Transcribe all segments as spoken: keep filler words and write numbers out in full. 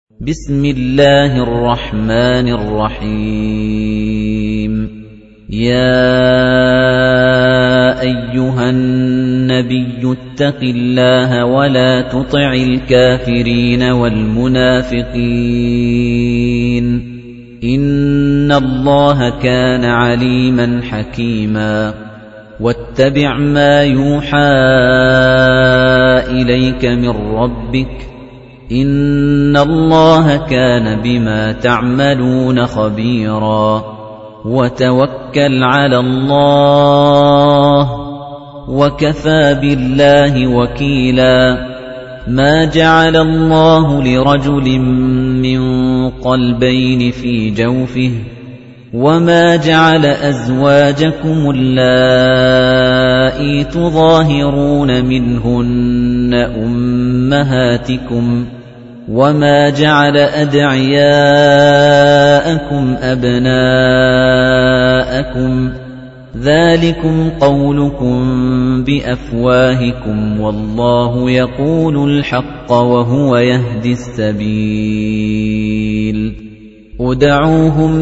بسم الله الرحمن الرحيم يا أيها النبي اتق الله ولا تطع الكافرين والمنافقين إن الله كان عليما حكيما واتبع ما يوحى إليك من ربك إِنَّ اللَّهَ كَانَ بِمَا تَعْمَلُونَ خَبِيرًا وَتَوَكَّلْ عَلَى اللَّهِ وَكَفَى بِاللَّهِ وَكِيلًا مَا جَعَلَ اللَّهُ لِرَجُلٍ مِّن قَلْبَيْنِ فِي جَوْفِهِ وَمَا جَعَلَ أَزْوَاجَكُمُ اللَّائِي تُظَاهِرُونَ مِنْهُنَّ أُمَّهَاتِكُمْ وَمَا جَعَلَ أَدْعِيَاءَكُمْ أَبْنَاءَكُمْ ذَلِكُمْ قَوْلُكُمْ بِأَفْوَاهِكُمْ وَاللَّهُ يَقُولُ الْحَقَّ وَهُوَ يَهْدِي السَّبِيلَ ادْعُوهُمْ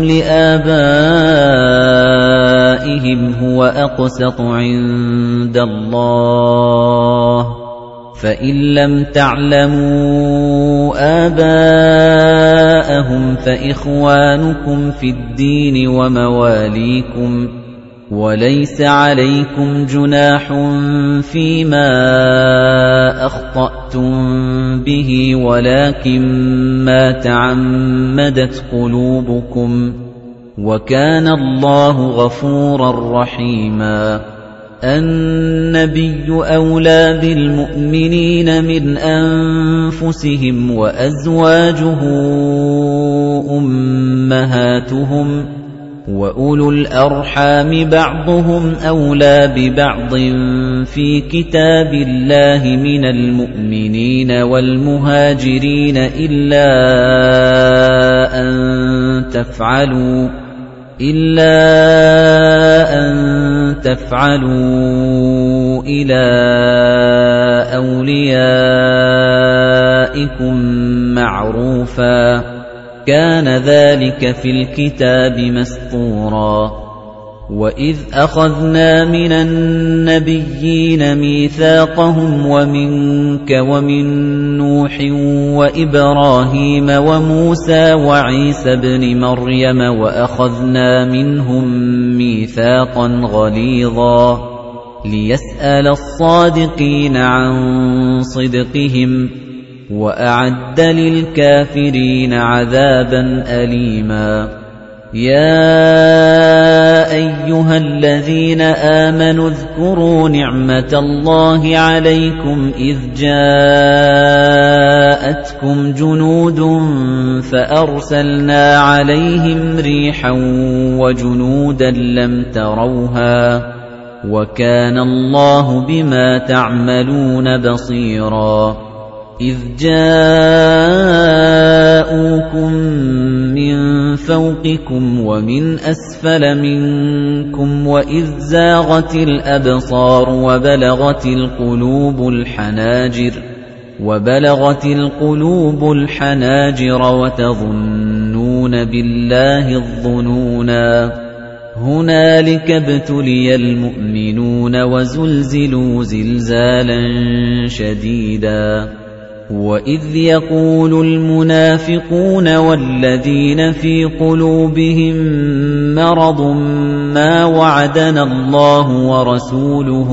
لِآبَائِهِمْ هُوَ أَقْسَطُ عِندَ اللَّهِ فَإِن لَّمْ تَعْلَمُوا آبَاءَهُمْ فَإِخْوَانُكُمْ فِي الدِّينِ وَمَوَالِيكُمْ وَلَيْسَ عَلَيْكُمْ جُنَاحٌ فِيمَا أَخْطَأْتُم بِهِ وَلَكِن مَّا تَعَمَّدَتْ قُلُوبُكُمْ وَكَانَ اللَّهُ غَفُورًا رَّحِيمًا النَّبِيُّ أَوْلَىٰ بِالْمُؤْمِنِينَ مِنْ أَنفُسِهِمْ وَأَزْوَاجُهُ أُمَّهَاتُهُمْ وَأُولُو الْأَرْحَامِ بَعْضُهُمْ أَوْلَىٰ بِبَعْضٍ فِي كِتَابِ اللَّهِ مِنَ الْمُؤْمِنِينَ وَالْمُهَاجِرِينَ إِلَّا أَن تَفْعَلُوا إِلَّا أَن تَفْعَلُوا إِلَىٰ أَوْلِيَائِكُم مَّعْرُوفًا كَانَ ذَلِكَ فِي الْكِتَابِ مَسْطُورًا وَإِذْ أَخَذْنَا مِنَ النَّبِيِّينَ مِيثَاقَهُمْ وَمِنكَ وَمِن نُّوحٍ وَإِبْرَاهِيمَ وَمُوسَىٰ وَعِيسَى ابْنِ مَرْيَمَ وَأَخَذْنَا مِنْهُم مِّيثَاقًا غَلِيظًا لِّيَسْأَلَ الصَّادِقِينَ عَن صِدْقِهِمْ وَأَعَدَّ لِلْكَافِرِينَ عَذَابًا أَلِيمًا يَا أَيُّهَا الَّذِينَ آمَنُوا اذْكُرُوا نِعْمَةَ اللَّهِ عَلَيْكُمْ إِذْ جَاءَتْكُمْ جُنُودٌ فَأَرْسَلْنَا عَلَيْهِمْ رِيحًا وَجُنُودًا لَّمْ تَرَوْهَا وَكَانَ اللَّهُ بِمَا تَعْمَلُونَ بَصِيرًا إِذْ جَاءُوكُم مِّن فَوْقِكُمْ وَمِنْ أَسْفَلَ مِنكُمْ وَإِذْ زَاغَتِ الْأَبْصَارُ وَبَلَغَتِ الْقُلُوبُ الْحَنَاجِرَ وَبَلَغَتِ الْقُلُوبُ الْحَنَاجِرَ وَتَظُنُّونَ بِاللَّهِ الظُّنُونَا هُنَالِكَ ابْتُلِيَ الْمُؤْمِنُونَ وَزُلْزِلُوا زِلْزَالًا شَدِيدًا وَإِذْ يَقُولُ الْمُنَافِقُونَ وَالَّذِينَ فِي قُلُوبِهِم مَّرَضٌ مَّا وَعَدَنَا اللَّهُ وَرَسُولُهُ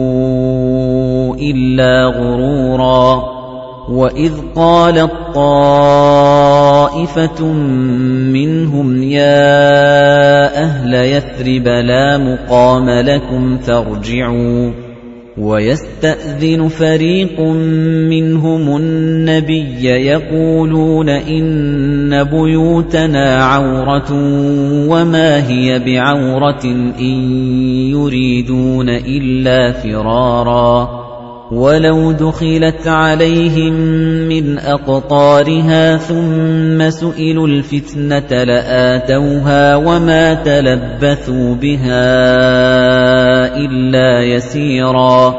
إِلَّا غُرُورًا وَإِذْ قَالَت طَّائِفَةٌ مِّنْهُمْ يَا أَهْلَ يَثْرِبَ لَا مُقَامَ لَكُمْ فَارْجِعُوا وَيَسْتَأْذِنُ فَرِيقٌ مِّنْهُمُ النَّبِيَّ يَقُولُونَ إِنَّ بُيُوتَنَا عَوْرَةٌ وَمَا هِيَ بِعَوْرَةٍ إِن يُرِيدُونَ إِلَّا فِرَارًا وَلَوْ دُخِلَتْ عَلَيْهِم مِّنْ أَقْطَارِهَا ثُمَّ سُئِلُوا الْفِتْنَةَ لَآتَوْهَا وَمَا تَلَبَّثُوا بِهَا إِلَّا يَسِيرًا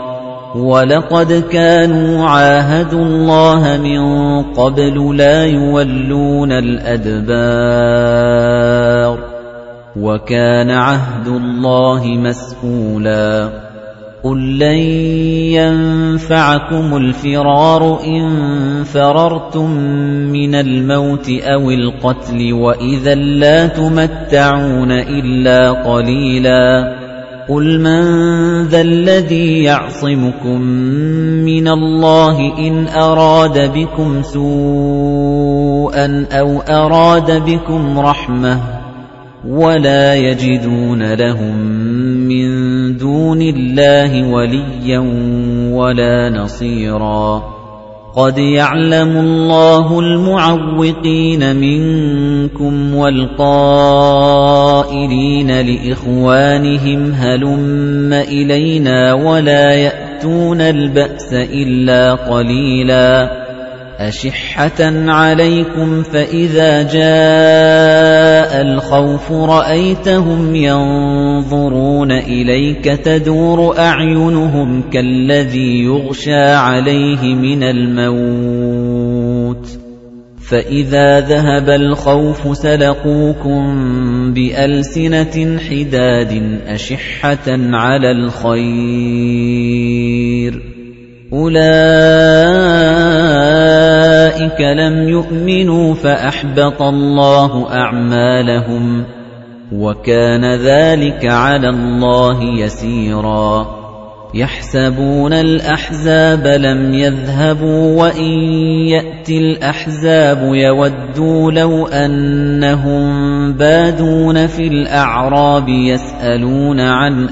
وَلَقَدْ كَانُوا عَاهَدُوا اللَّهَ مِن قَبْلُ لَا يُوَلُّونَ الْأَدْبَارَ وَكَانَ عَهْدُ اللَّهِ مَسْئُولًا قُل لَّن يَنفَعَكُمُ الْفِرَارُ إِن فَرَرْتُم مِّنَ الْمَوْتِ أَوِ الْقَتْلِ وَإِذًا لَّا تُمَتَّعُونَ إِلَّا قَلِيلًا قُلْ مَن ذَا الَّذِي يَعْصِمُكُم مِّنَ اللَّهِ إِنْ أَرَادَ بِكُمْ سُوءًا أَوْ أَرَادَ بِكُمْ رَحْمَةً وَلَا يَجِدُونَ لَهُم مِّن دُونِ اللَّهِ وَلِيًّا وَلَا نَصِيرًا قَدْ يَعْلَمُ اللَّهُ الْمُعَوِّقِينَ مِنكُمْ وَالْقَائِلِينَ لِإِخْوَانِهِمْ هَلُمَّ إِلَيْنَا وَلَا يَأْتُونَ الْبَأْسَ إِلَّا قَلِيلًا أَشِحَّةً عَلَيْكُمْ فَإِذَا جَاءَ الْخَوْفُ رَأَيْتَهُمْ يَنظُرُونَ إِلَيْكَ تَدُورُ أَعْيُنُهُمْ كَالَّذِي يُغْشَىٰ عَلَيْهِ مِنَ الْمَوْتِ فَإِذَا ذَهَبَ الْخَوْفُ سَلَقُوكُم بِأَلْسِنَةٍ حِدَادٍ أَشِحَّةً عَلَى الْخَيْرِ أُولَئِكَ لَمْ يُؤْمِنُوا فَأَحْبَطَ اللَّهُ أَعْمَالَهُمْ وَكَانَ ذَلِكَ عَلَى اللَّهِ يَسِيرًا يَحْسَبُونَ الْأَحْزَابَ لَمْ يَذْهَبُوا وَإِن يَأْتِ الْأَحْزَابُ يَوَدُّوا لَوْ أَنَّهُم بَادُونَ فِي الْأَعْرَابِ يَسْأَلُونَ عَنْ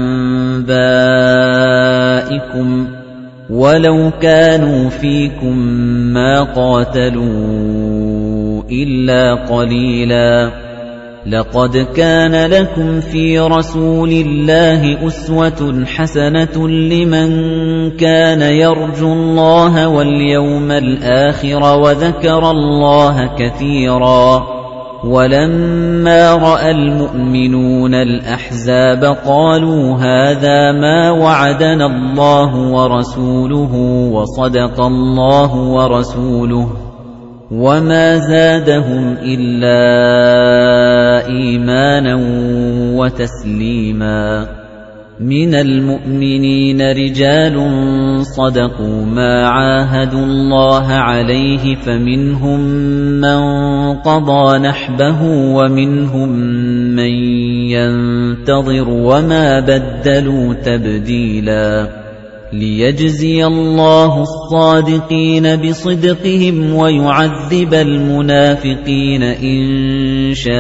أَنبَائِكُمْ وَلَوْ كَانُوا فِيكُم مَّا قَاتَلُوا إِلَّا قَلِيلًا لَقَدْ كَانَ لَكُمْ فِي رَسُولِ اللَّهِ أُسْوَةٌ حَسَنَةٌ لِّمَن كَانَ يَرْجُو اللَّهَ وَالْيَوْمَ الْآخِرَ وَذَكَرَ اللَّهَ كَثِيرًا وَلَمَّا رَأَى الْمُؤْمِنُونَ الْأَحْزَابَ قَالُوا هَذَا مَا وَعَدَنَا اللَّهُ وَرَسُولُهُ وَصَدَقَ اللَّهُ وَرَسُولُهُ وَمَا زَادَهُمْ إِلَّا إِيمَانًا وَتَسْلِيمًا مِنَ الْمُؤْمِنِينَ رِجَالٌ صَدَقُوا مَا عَاهَدُوا اللَّهَ عَلَيْهِ فَمِنْهُم مَّن قَضَىٰ نَحْبَهُ وَمِنْهُم مَّن يَنتَظِرُ وَمَا بَدَّلُوا تَبْدِيلًا لِيَجْزِيَ اللَّهُ الصَّادِقِينَ بِصِدْقِهِمْ وَيُعَذِّبَ الْمُنَافِقِينَ إِن شَاءَ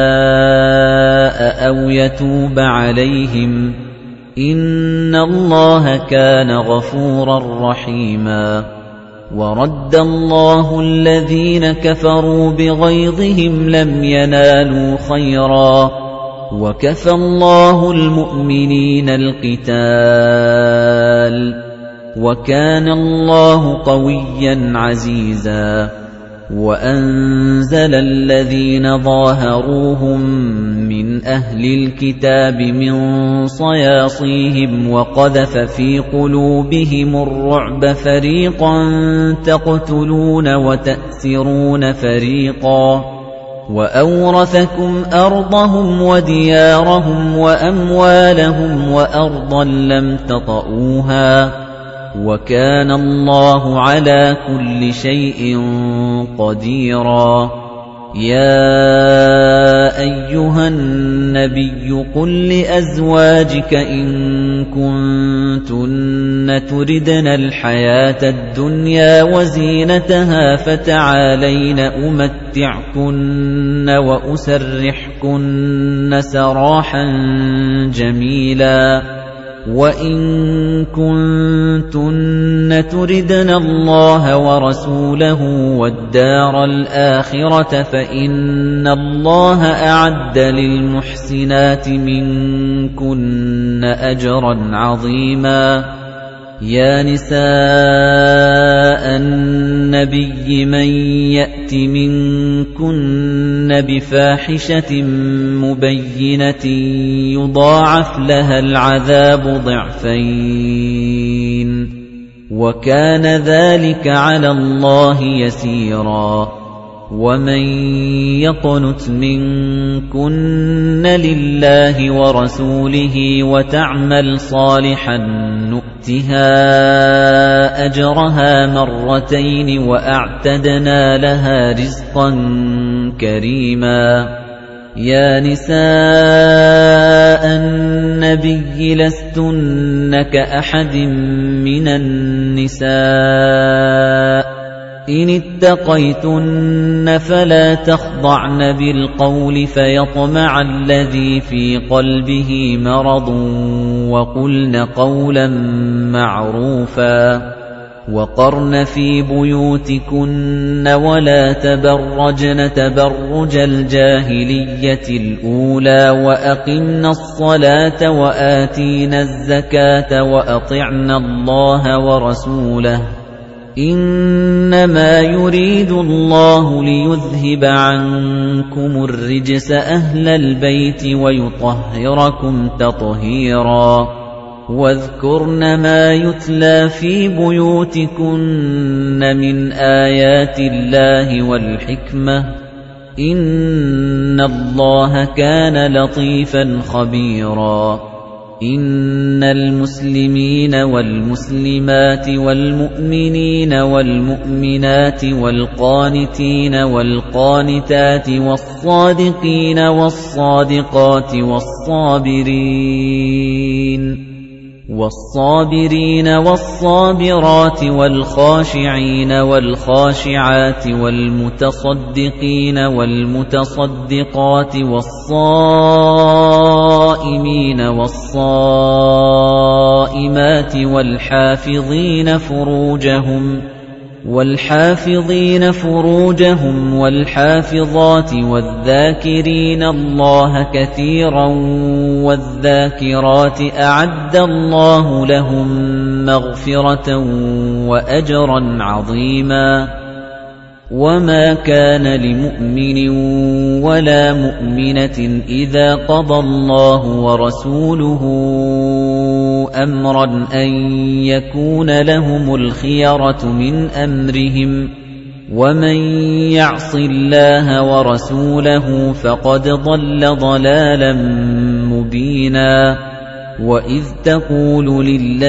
أَوْ يَتُوبَ عَلَيْهِمْ إِنَّ اللَّهَ كَانَ غَفُورًا رَّحِيمًا وَرَدَّ اللَّهُ الَّذِينَ كَفَرُوا بِغَيْظِهِمْ لَمْ يَنَالُوا خَيْرًا وَكَفَى اللَّهُ الْمُؤْمِنِينَ الْقِتَالَ وَكَانَ اللَّهُ قَوِيًّا عَزِيزًا وَأَنزَلَ الَّذِينَ ظَاهَرُوهُم مِّنْ أَهْلِ الْكِتَابِ مِنْ صَيَاصِيهِمْ وَقَذَفَ فِي قُلُوبِهِمُ الرُّعْبَ فَرِيقًا تَقْتُلُونَ وَتَأْسِرُونَ فَرِيقًا وَأَوْرَثَكُمْ أَرْضَهُمْ وَدِيَارَهُمْ وَأَمْوَالَهُمْ وَأَرْضًا لَّمْ تَطَئُوهَا وَكَانَ اللَّهُ عَلَى كُلِّ شَيْءٍ قَدِيرًا يَا أَيُّهَا النَّبِيُّ قُل لِّأَزْوَاجِكَ إِن كُنتُنَّ تُرِدْنَ الْحَيَاةَ الدُّنْيَا وَزِينَتَهَا فَتَعَالَيْنَ أُمَتِّعْكُنَّ وَأُسَرِّحْكُنَّ سَرَاحًا جَمِيلًا وَإِن كُنتُنَّ تُرِدْنَ اللَّهَ وَرَسُولَهُ وَالدَّارَ الْآخِرَةَ فَإِنَّ اللَّهَ أَعَدَّ لِلْمُحْسِنَاتِ مِنكُنَّ أَجْرًا عَظِيمًا يا نساء النبي من يأت منكن بفاحشة مبينة يضاعف لها العذاب ضعفين وكان ذلك على الله يسيرا ومن يقنت منكن لله ورسوله وتعمل صالحا نؤتها أجرها مرتين وأعتدنا لها رزقا كريما يا نساء النبي لستن كأحد من النساء إن اتقيتن فلا تخضعن بالقول فيطمع الذي في قلبه مرض وقلن قولا معروفا وقرن في بيوتكن ولا تبرجن تبرج الجاهلية الأولى وأقمن الصلاة وآتين الزكاة وأطعن الله ورسوله إنما يريد الله ليذهب عنكم الرجس أهل البيت ويطهركم تطهيرا واذكرن ما يتلى في بيوتكن من آيات الله والحكمة إن الله كان لطيفا خبيرا إن المسلمين والمسلمات والمؤمنين والمؤمنات والقانتين والقانتات والصادقين والصادقات والصابرين والصابرين والصابرات والخاشعين والخاشعات والمتصدقين والمتصدقات والصائمين والصائمات والحافظين فروجهم والحافظين فروجهم والحافظات والذاكرين الله كثيرا والذاكرات أعد الله لهم مغفرة وأجرا عظيما وما كان لمؤمن ولا مؤمنة إذا قضى الله ورسوله أمرا أن يكون لهم الخيرة من أمرهم ومن يعص الله ورسوله فقد ضل ضلالا مبينا وإذ تقول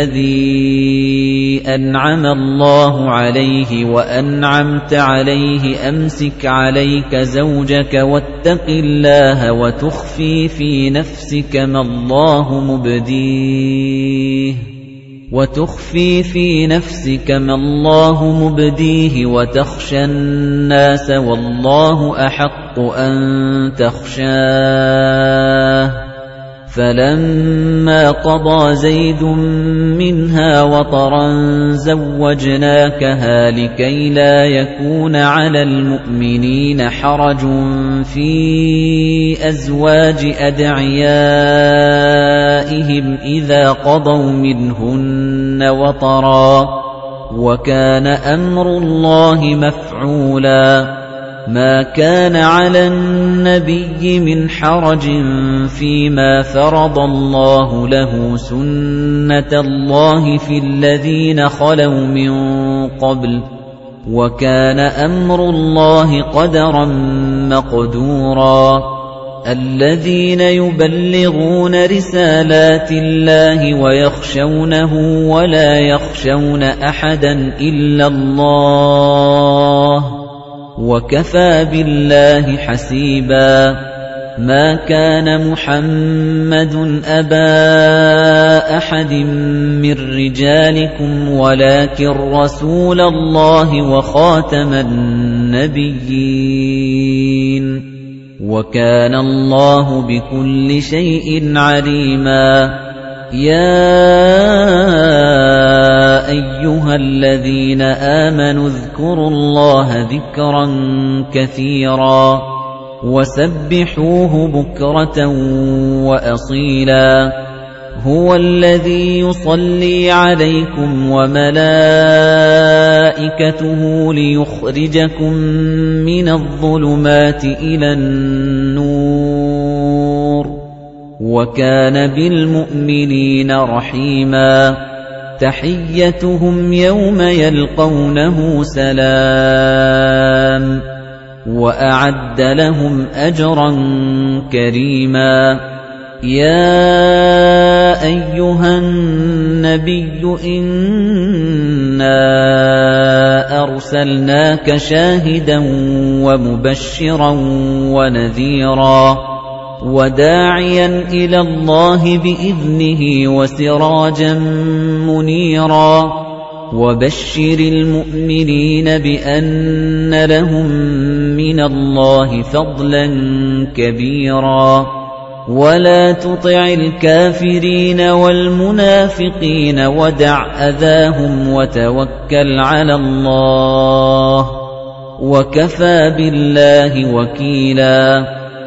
للذي أنعم الله عليه وأنعمت عليه أمسك عليك زوجك واتق الله وتخفي في نفسك ما الله مبديه وتخفي في نفسك ما الله مبديه وتخشى الناس والله أحق أن تخشاه فلما قضى زيد منها وطرا زوجناكها لكي لا يكون على المؤمنين حرج في أزواج أدعيائهم إذا قضوا منهن وطرا وكان أمر الله مفعولا ما كان على النبي من حرج فيما فرض الله له سنة الله في الذين خلوا من قبل وكان أمر الله قدرا مقدورا الذين يبلغون رسالات الله ويخشونه ولا يخشون أحدا إلا الله وكفى بالله حسيبا ما كان محمد أبا أحد من رجالكم ولكن رسول الله وخاتم النبيين وكان الله بكل شيء عليما يا أيها الذين آمنوا اذكروا الله ذكرا كثيرا وسبحوه بكرة وأصيلا هُوَ الَّذِي يُصَلِّي عَلَيْكُمْ وَمَلَائِكَتُهُ لِيُخْرِجَكُم مِّنَ الظُّلُمَاتِ إِلَى النُّورِ ۚ وَكَانَ بِالْمُؤْمِنِينَ رَحِيمًا. تَحِيَّتُهُمْ يَوْمَ يَلْقَوْنَهُ سَلَامٌ ۚ وَأَعَدَّ لَهُمْ أَجْرًا كَرِيمًا. يَا أَيُّهَا النَّبِيُّ إِنَّا أَرْسَلْنَاكَ شَاهِدًا وَمُبَشِّرًا وَنَذِيرًا وَدَاعِيًا إِلَى اللَّهِ بِإِذْنِهِ وَسِرَاجًا مُنِيرًا. وَبَشِّرِ الْمُؤْمِنِينَ بِأَنَّ لَهُم مِّنَ اللَّهِ فَضْلًا كَبِيرًا. وَلَا تُطِعِ الْكَافِرِينَ وَالْمُنَافِقِينَ وَدَعْ أَذَاهُمْ وَتَوَكَّلْ عَلَى اللَّهِ ۚ وَكَفَى بِاللَّهِ وَكِيلًا.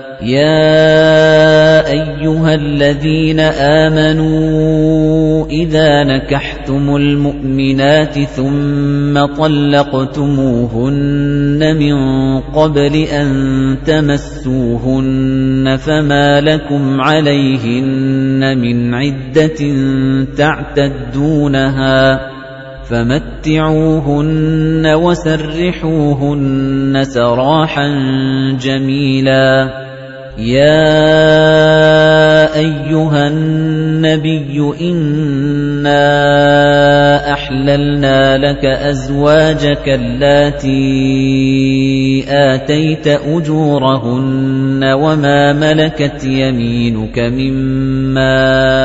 يَا أَيُّهَا الَّذِينَ آمَنُوا إِذَا نَكَحْتُمُ الْمُؤْمِنَاتِ ثُمَّ طَلَّقْتُمُوهُنَّ مِن قَبْلِ أَن تَمَسُّوهُنَّ فَمَا لَكُمْ عَلَيْهِنَّ مِنْ عِدَّةٍ تَعْتَدُّونَهَا فَمَتِّعُوهُنَّ وَسَرِّحُوهُنَّ سَرَاحًا جَمِيلًا. يَا أَيُّهَا النَّبِيُّ إِنَّا أَحْلَلْنَا لَكَ أَزْوَاجَكَ اللَّاتِي آتَيْتَ أُجُورَهُنَّ وَمَا مَلَكَتْ يَمِينُكَ مِمَّا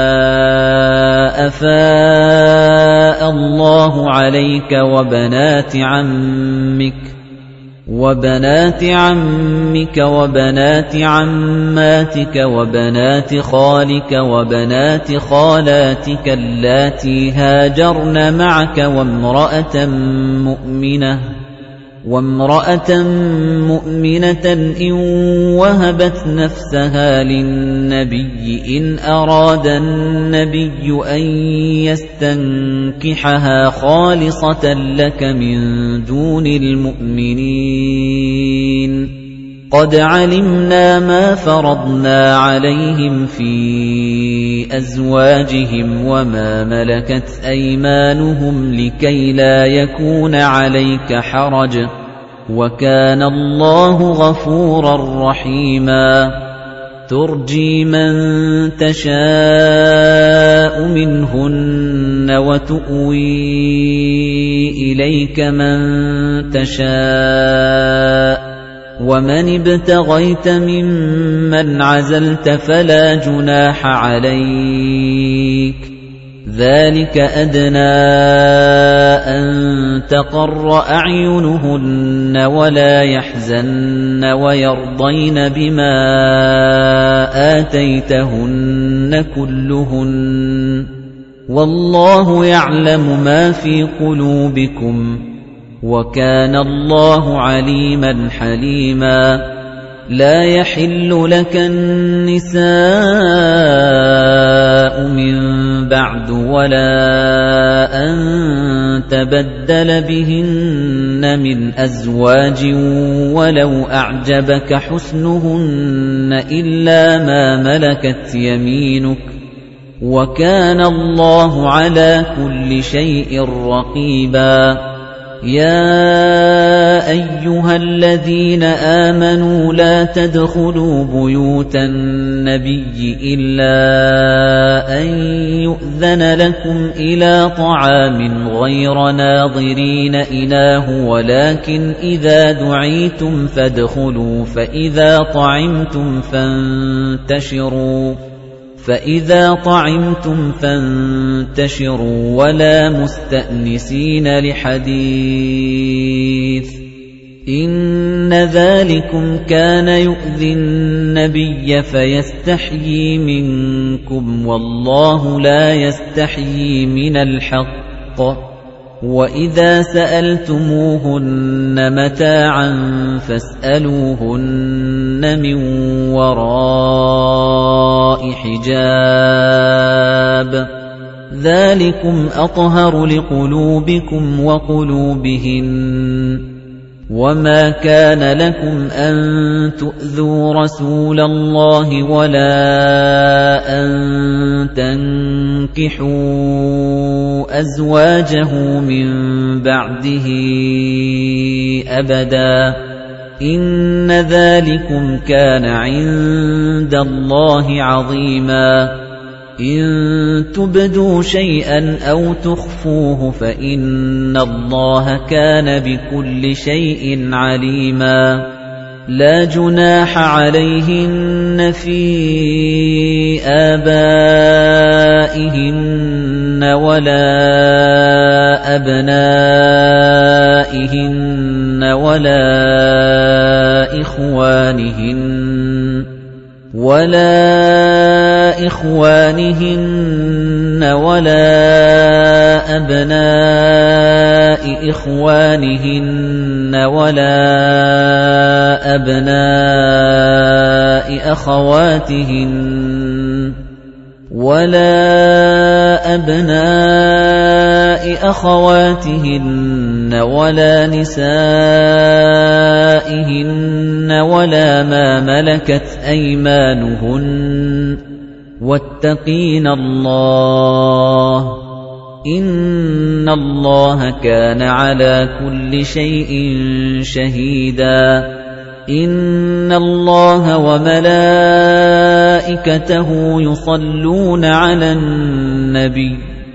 أَفَاءَ اللَّهُ عَلَيْكَ وَبَنَاتِ عَمِّكَ وَبَنَاتِ عَمِّكَ وَبَنَاتِ عَمَّاتِكَ وَبَنَاتِ خَالِكَ وَبَنَاتِ خَالَاتِكَ اللَّاتِي هَاجَرْنَ مَعَكَ وَامْرَأَةً مُؤْمِنَةً وَامْرَأَةً مُؤْمِنَةً إِن وَهَبَتْ نَفْسَهَا لِلنَّبِيِّ إِنْ أَرَادَ النَّبِيُّ أَن يَسْتَنكِحَهَا خَالِصَةً لَّكَ مِن دُونِ الْمُؤْمِنِينَ. قَدْ عَلِمْنَا مَا فَرَضْنَا عَلَيْهِمْ فِي أَزْوَاجِهِمْ وَمَا مَلَكَتْ أَيْمَانُهُمْ لِكَيْ لَا يَكُونَ عَلَيْكَ حَرَجٌ ۗ وَكَانَ اللَّهُ غَفُورًا رَّحِيمًا. تُرْجِي مَن تَشَاءُ مِنْهُنَّ وَتُؤْوِي إِلَيْكَ مَن تَشَاءُ ۖ وَمَنِ ابْتَغَيْتَ مِمَّنْ عَزَلْتَ فَلَا جُنَاحَ عَلَيْكَ ۚ ذَلِكَ أَدْنَىٰ أَن تَقَرَّ أَعْيُنُهُنَّ وَلَا يَحْزَنَّ وَيَرْضَيْنَ بِمَا آتَيْتَهُنَّ كُلُّهُنَّ ۚ وَاللَّهُ يَعْلَمُ مَا فِي قُلُوبِكُمْ ۚ وَكَانَ اللَّهُ عَلِيمًا حَلِيمًا. لَا يَحِلُّ لَكَ النِّسَاءُ مِن بَعْدُ وَلَا أَن تَبَدَّلَ بِهِنَّ مِنْ أَزْوَاجٍ وَلَوْ أَعْجَبَكَ حُسْنُهُنَّ إِلَّا مَا مَلَكَتْ يَمِينُكَ ۗ وَكَانَ اللَّهُ عَلَى كُلِّ شَيْءٍ رَّقِيبًا. يَا أَيُّهَا الَّذِينَ آمَنُوا لَا تَدْخُلُوا بُيُوتَ النَّبِيِّ إِلَّا أَن يُؤْذَنَ لَكُمْ إِلَىٰ طَعَامٍ غَيْرَ نَاظِرِينَ إِنَاهُ وَلَٰكِنْ إِذَا دُعِيتُمْ فَادْخُلُوا فَإِذَا طَعِمْتُمْ فَانتَشِرُوا فَإِذَا طَعِمْتُمْ فَانتَشِرُوا وَلَا مُسْتَأْنِسِينَ لِحَدِيثٍ ۚ إِنَّ ذَلِكُمْ كَانَ يُؤْذِي النَّبِيَّ فَيَسْتَحْيِي مِنكُمْ ۖ وَاللَّهُ لَا يَسْتَحْيِي مِنَ الْحَقِّ ۚ وَإِذَا سَأَلْتُمُوهُنَّ مَتَاعًا فَاسْأَلُوهُنَّ مِنْ وَرَاءِ حِجَابٍ ذَلِكُمْ أَطْهَرُ لِقُلُوبِكُمْ وَقُلُوبِهِنَّ وَمَا كَانَ لَكُمْ أَن تُؤْذُوا رَسُولَ اللَّهِ وَلَا أَن تَنكِحُوا أَزْوَاجَهُ مِن بَعْدِهِ أَبَدًا إِنَّ ذَلِكُمْ كَانَ عِندَ اللَّهِ عَظِيمًا إِن تُبْدُوا شَيْئًا أَوْ تُخْفُوهُ فَإِنَّ اللَّهَ كَانَ بِكُلِّ شَيْءٍ عَلِيمًا لَا جُنَاحَ عَلَيْهِنَّ فِي آبَائِهِنَّ وَلَا أَبْنَائِهِنَّ وَلَا إِخْوَانِهِنَّ وَلَا إِخْوَانِهِنَّ وَلَا أَبْنَاءِ إِخْوَانِهِنَّ وَلَا أَبْنَاءِ أَخَوَاتِهِنَّ وَلَا أَبْنَاءِ أَخَوَاتِهِنَّ وَلَا نِسَائِهِنَّ وَلَا مَا مَلَكَتْ أَيْمَانُهُنَّ وَاتَّقِينَ اللَّهَ إِنَّ اللَّهَ كَانَ عَلَى كُلِّ شَيْءٍ شَهِيدًا إِنَّ اللَّهَ وَمَلَائِكَتَهُ يُصَلُّونَ عَلَى النَّبِيِّ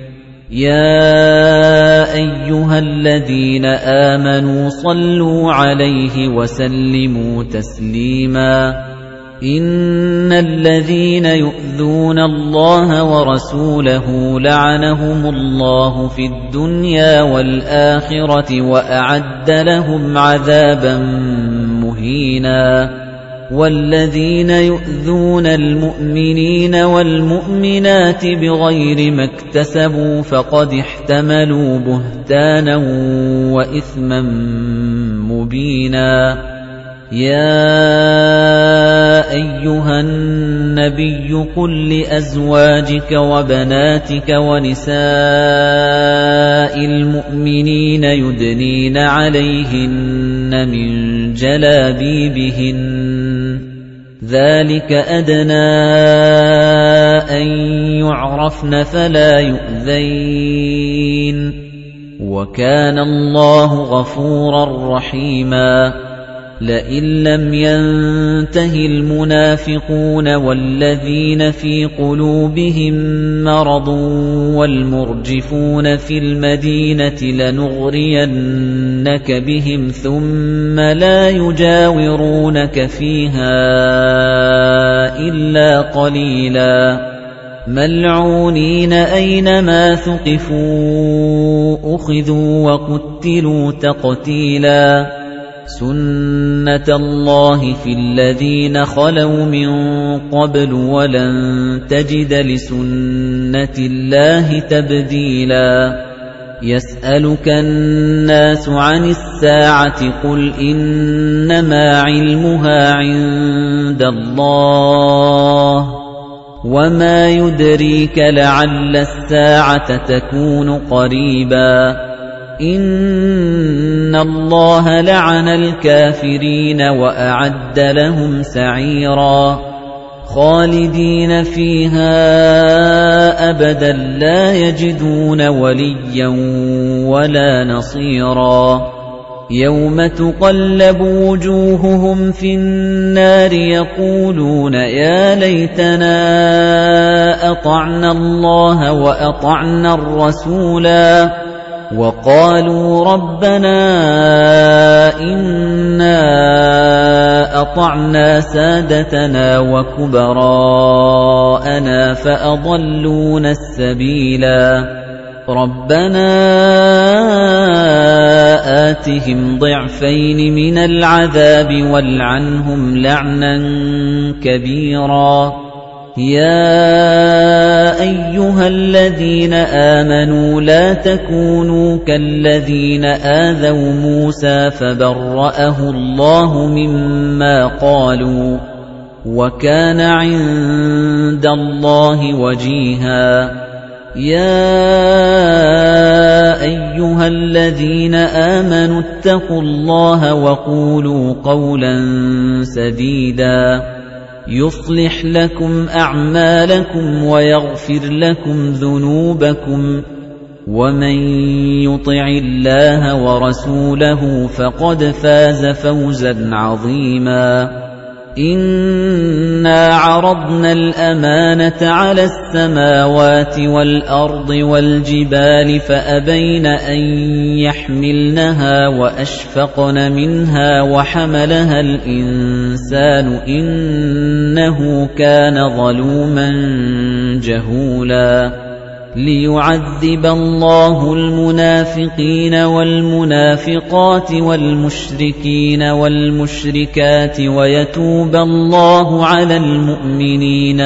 يَا أَيُّهَا الَّذِينَ آمَنُوا صَلُّوا عَلَيْهِ وَسَلِّمُوا تَسْلِيمًا إِنَّ الَّذِينَ يُؤْذُونَ اللَّهَ وَرَسُولَهُ لَعَنَهُمُ اللَّهُ فِي الدُّنْيَا وَالْآخِرَةِ وَأَعَدَّ لَهُمْ عَذَابًا مُهِينًا وَالَّذِينَ يُؤْذُونَ الْمُؤْمِنِينَ وَالْمُؤْمِنَاتِ بِغَيْرِ مَا اكْتَسَبُوا فَقَدِ احْتَمَلُوا بُهْتَانًا وَإِثْمًا مُبِينًا يَا أَيُّهَا النَّبِيُّ قُل لِّأَزْوَاجِكَ وَبَنَاتِكَ وَنِسَاءِ الْمُؤْمِنِينَ يُدْنِينَ عَلَيْهِنَّ مِن جَلَابِيبِهِنَّ ذَلِكَ أَدْنَىٰ أَن يُعْرَفْنَ فَلَا يُؤْذَيْنَ وَكَانَ اللَّهُ غَفُورًا رَّحِيمًا لَئِن لَّمْ يَنتَهِ الْمُنَافِقُونَ وَالَّذِينَ فِي قُلُوبِهِم مَّرَضٌ وَالْمُرْجِفُونَ فِي الْمَدِينَةِ لَنُغْرِيَنَّكَ بِهِمْ ثُمَّ لَا يُجَاوِرُونَكَ فِيهَا إِلَّا قَلِيلًا مَلْعُونِينَ أَيْنَمَا ثُقِفُوا أُخِذُوا وَقُتِّلُوا تَقْتِيلًا سُنَّةَ اللَّهِ فِي الَّذِينَ خَلَوْا مِن قَبْلُ وَلَن تَجِدَ لِسُنَّةِ اللَّهِ تَبْدِيلًا يَسْأَلُكَ النَّاسُ عَنِ السَّاعَةِ قُلْ إِنَّمَا عِلْمُهَا عِندَ اللَّهِ وَمَا يُدْرِيكَ لَعَلَّ السَّاعَةَ تَكُونُ قَرِيبًا إِنَّ اللَّهَ لَعَنَ الْكَافِرِينَ وَأَعَدَّ لَهُمْ سَعِيرًا خَالِدِينَ فِيهَا أَبَدًا لَّا يَجِدُونَ وَلِيًّا وَلَا نَصِيرًا يَوْمَ تُقَلَّبُ وُجُوهُهُمْ فِي النَّارِ يَقُولُونَ يَا لَيْتَنَا أَطَعْنَا اللَّهَ وَأَطَعْنَا الرَّسُولَا وَقَالُوا رَبَّنَا إِنَّا أَطَعْنَا سَادَتَنَا وَكُبَرَاءَنَا فَأَضَلُّونَا السَّبِيلَا رَبَّنَا آتِهِمْ ضِعْفَيْنِ مِنَ الْعَذَابِ وَالْعَنْهُمْ لَعْنًا كَبِيرًا يَا أَيُّهَا الَّذِينَ آمَنُوا لَا تَكُونُوا كَالَّذِينَ آذَوْا مُوسَىٰ فَبَرَّأَهُ اللَّهُ مِمَّا قَالُوا وَكَانَ عِندَ اللَّهِ وَجِيهًا يَا أَيُّهَا الَّذِينَ آمَنُوا اتَّقُوا اللَّهَ وَقُولُوا قَوْلًا سَدِيدًا يُصْلِحْ لَكُمْ أَعْمَالَكُمْ وَيَغْفِرْ لَكُمْ ذُنُوبَكُمْ وَمَن يُطِعِ اللَّهَ وَرَسُولَهُ فَقَدْ فَازَ فَوْزًا عَظِيمًا إِنَّا عَرَضْنَا الْأَمَانَةَ عَلَى السَّمَاوَاتِ وَالْأَرْضِ وَالْجِبَالِ فَأَبَيْنَ أَن يَحْمِلْنَهَا وَأَشْفَقْنَ مِنْهَا وَحَمَلَهَا الْإِنسَانُ إِنَّهُ كَانَ ظَلُومًا جَهُولًا لِيُعَذِّبَ اللَّهُ الْمُنَافِقِينَ وَالْمُنَافِقَاتِ وَالْمُشْرِكِينَ وَالْمُشْرِكَاتِ وَيَتُوبَ اللَّهُ عَلَى الْمُؤْمِنِينَ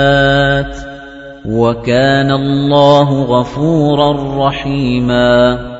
وَالْمُؤْمِنَاتِ وَكَانَ اللَّهُ غَفُورًا رَّحِيمًا